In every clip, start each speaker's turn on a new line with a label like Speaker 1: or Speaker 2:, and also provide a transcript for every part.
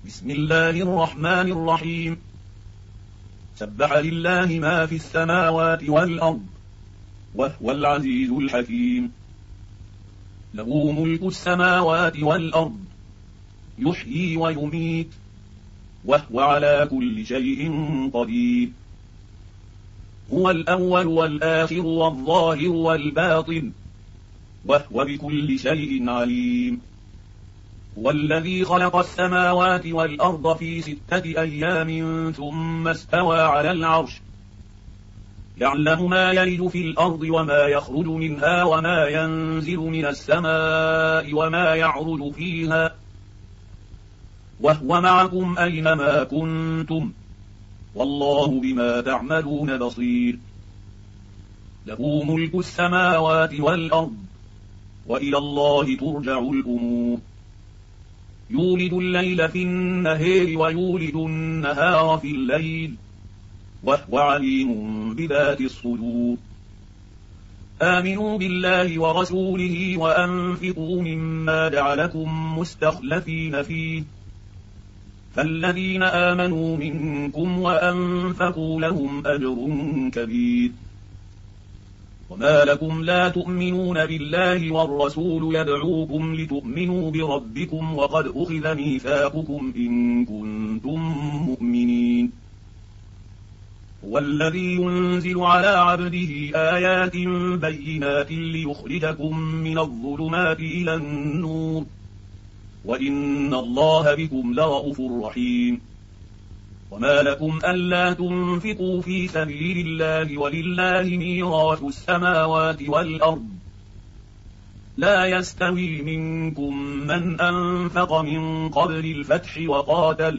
Speaker 1: بسم الله الرحمن الرحيم. سبح لله ما في السماوات والأرض وهو العزيز الحكيم. له ملك السماوات والأرض يحيي ويميت وهو على كل شيء قدير. هو الأول والآخر والظاهر والباطن وهو بكل شيء عليم. هو الذي خلق السماوات والأرض في 6 أيام ثم استوى على العرش، يعلم ما يلج في الأرض وما يخرج منها وما ينزل من السماء وما يعرج فيها، وهو معكم أينما كنتم والله بما تعملون بصير. له ملك السماوات والأرض وإلى الله ترجع الأمور. يولد الليل في النهار ويولد النهار في الليل وهو عليم بذات الصدور. آمنوا بالله ورسوله وأنفقوا مما جعلكم مستخلفين فيه، فالذين آمنوا منكم وأنفقوا لهم أجر كبير. وما لكم لا تؤمنون بالله والرسول يدعوكم لتؤمنوا بربكم وقد أخذ ميثاقكم إن كنتم مؤمنين. هو الذي ينزل على عبده آيات بينات ليخرجكم من الظلمات إلى النور وإن الله بكم لرءوف رحيم. وما لكم ألا تنفقوا في سبيل الله ولله ميراث السماوات والأرض، لا يستوي منكم من أنفق من قبل الفتح وقاتل،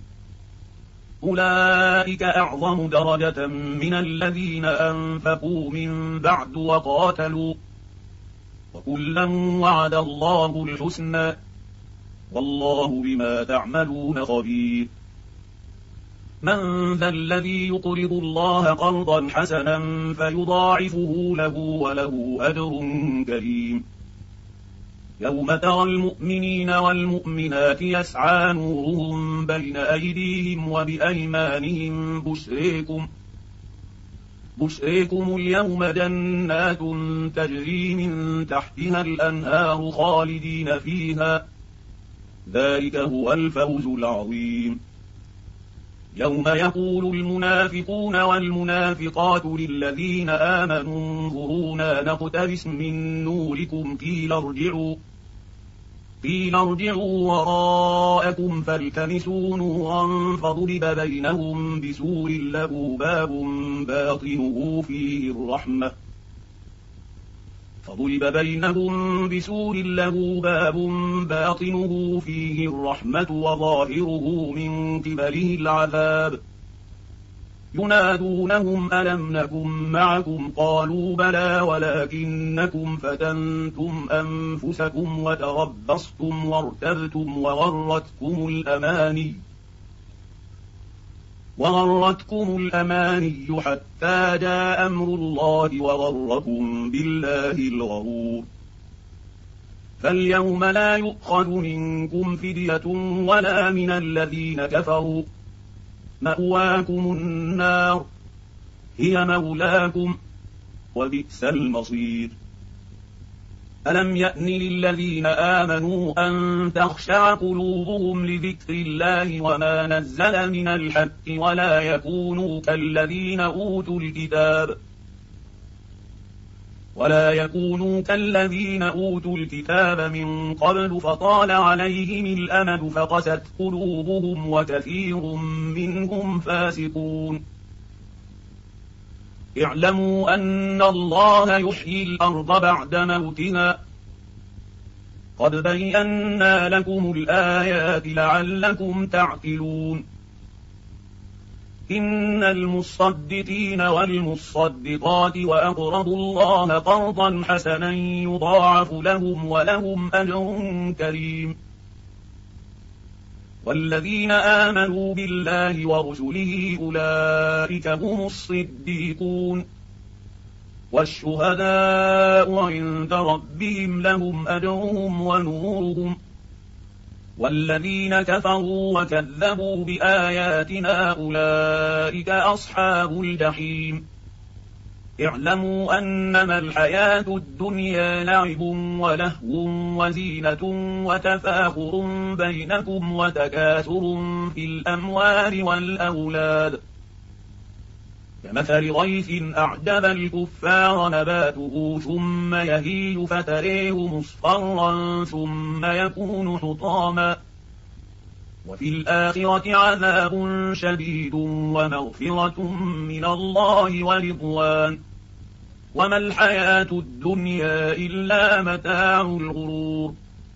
Speaker 1: أولئك أعظم درجة من الذين أنفقوا من بعد وقاتلوا، وكلا وعد الله الحسنى والله بما تعملون خبير. من ذا الذي يقرض الله قرضا حسنا فيضاعفه له وله أجر كريم. يوم ترى المؤمنين والمؤمنات يسعى نورهم بين أيديهم وبأيمانهم بشريكم اليوم جنات تجري من تحتها الأنهار خالدين فيها، ذلك هو الفوز العظيم. يوم يقول المنافقون والمنافقات للذين آمنوا انظرونا نقتبس من نوركم قيل ارجعوا وراءكم فالتمسوا نورا فضرب بينهم بسور له باب باطنه فيه الرحمة وظاهره من قبله العذاب. ينادونهم ألم نكن معكم قالوا بلى ولكنكم فتنتم أنفسكم وتربصتم وارتبتم وغرتكم الأماني حتى جاء أمر الله وغركم بالله الغرور. فاليوم لا يؤخذ منكم فدية ولا من الذين كفروا، مأواكم النار هي مولاكم وبئس المصير. ألم يأن للذين آمنوا أن تخشع قلوبهم لذكر الله وما نزل من الحق ولا يكونوا كالذين أوتوا الكتاب من قبل فطال عليهم الأمد فقست قلوبهم وكثير منهم فاسقون. اعلموا أن الله يحيي الأرض بعد موتها، قد بينا لكم الآيات لعلكم تعقلون. إن المصدقين والمصدقات وأقرضوا الله قرضا حسنا يضاعف لهم ولهم أجر كريم. والذين آمنوا بالله ورسله أولئك هم الصديقون والشهداء عند ربهم لهم أجرهم ونورهم والذين كفروا وكذبوا بآياتنا أولئك أصحاب الجحيم. اعلموا أنما الحياة الدنيا لعب ولهو وزينة وتفاخر بينكم وتكاثر في الأموال والأولاد، كمثل غيث أعجب الكفار نباته ثم يهيج فتريه مصفرا ثم يكون حطاما، وفي الآخرة عذاب شديد ومغفرة من الله ورضوان، وما الحياة الدنيا إلا متاع الغرور.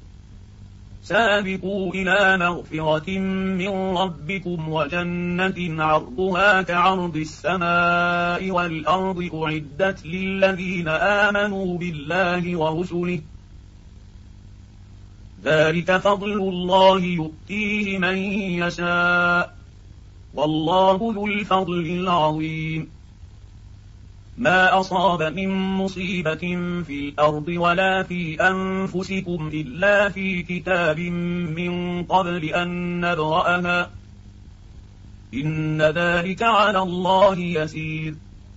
Speaker 1: سابقوا إلى مغفرة من ربكم وجنة عرضها كعرض السماء والأرض أعدت للذين آمنوا بالله ورسله، ذلك فضل الله يؤتيه من يشاء، والله ذو الفضل العظيم. ما أصاب من مصيبة في الأرض ولا في أنفسكم إلا في كتاب من قبل أن نبرأها، إن ذلك على الله يسير.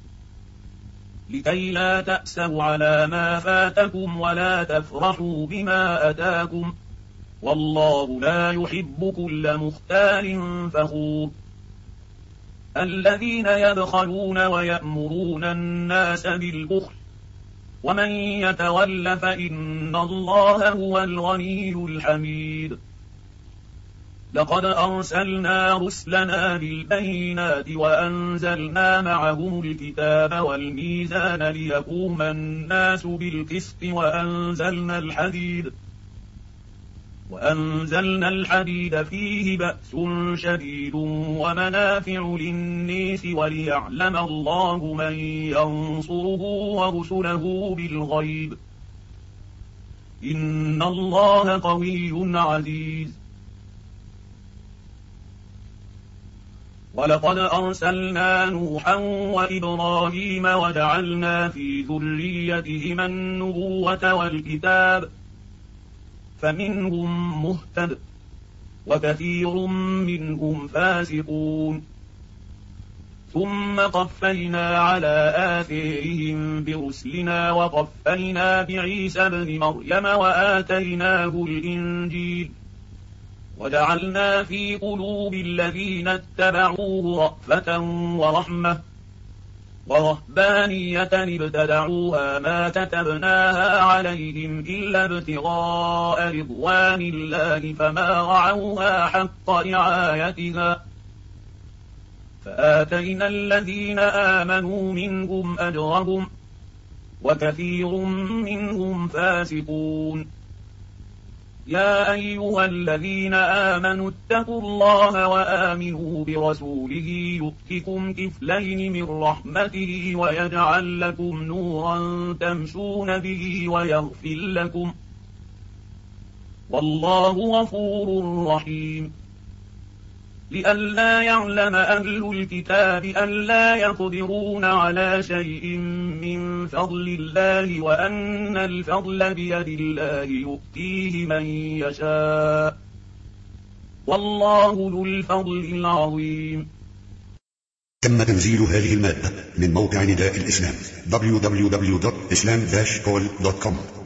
Speaker 1: لكي لا تأسوا على ما فاتكم ولا تفرحوا بما أتاكم، والله لا يحب كل مختال فخور. الذين يبخلون ويأمرون الناس بالبخل، ومن يتول فإن الله هو الغني الحميد. لقد أرسلنا رسلنا بالبينات وأنزلنا معهم الكتاب والميزان ليقوم الناس بالقسط وأنزلنا الحديد فيه بأس شديد ومنافع للناس وليعلم الله من ينصره ورسله بالغيب، إن الله قوي عزيز. ولقد أرسلنا نوحا وإبراهيم وجعلنا في ذريتهما النبوة والكتاب، فمنهم مهتد وكثير منهم فاسقون، ثم قفينا على آثارهم برسلنا وقفينا بعيسى ابن مريم وآتيناه الإنجيل وجعلنا في قلوب الذين اتبعوه رأفة ورحمة ورهبانية ابتدعوها ما كتبناها عليهم إلا ابتغاء رضوان الله فما رعوها حق رعايتها، فآتينا الذين آمنوا منهم أجرهم وكثير منهم فاسقون. يا أيها الذين آمنوا اتقوا الله وآمنوا برسوله يؤتكم كفلين من رحمته ويجعل لكم نورا تمشون به ويغفر لكم، والله غفور رحيم. لئلا يعلم أهل الكتاب ألا يقدرون على شيء من فضل الله وأن الفضل بيد الله يؤتيه من يشاء، والله ذو الفضل العظيم.
Speaker 2: تم تنزيل هذه المادة من موقع نداء الإسلام www.islam-call.com.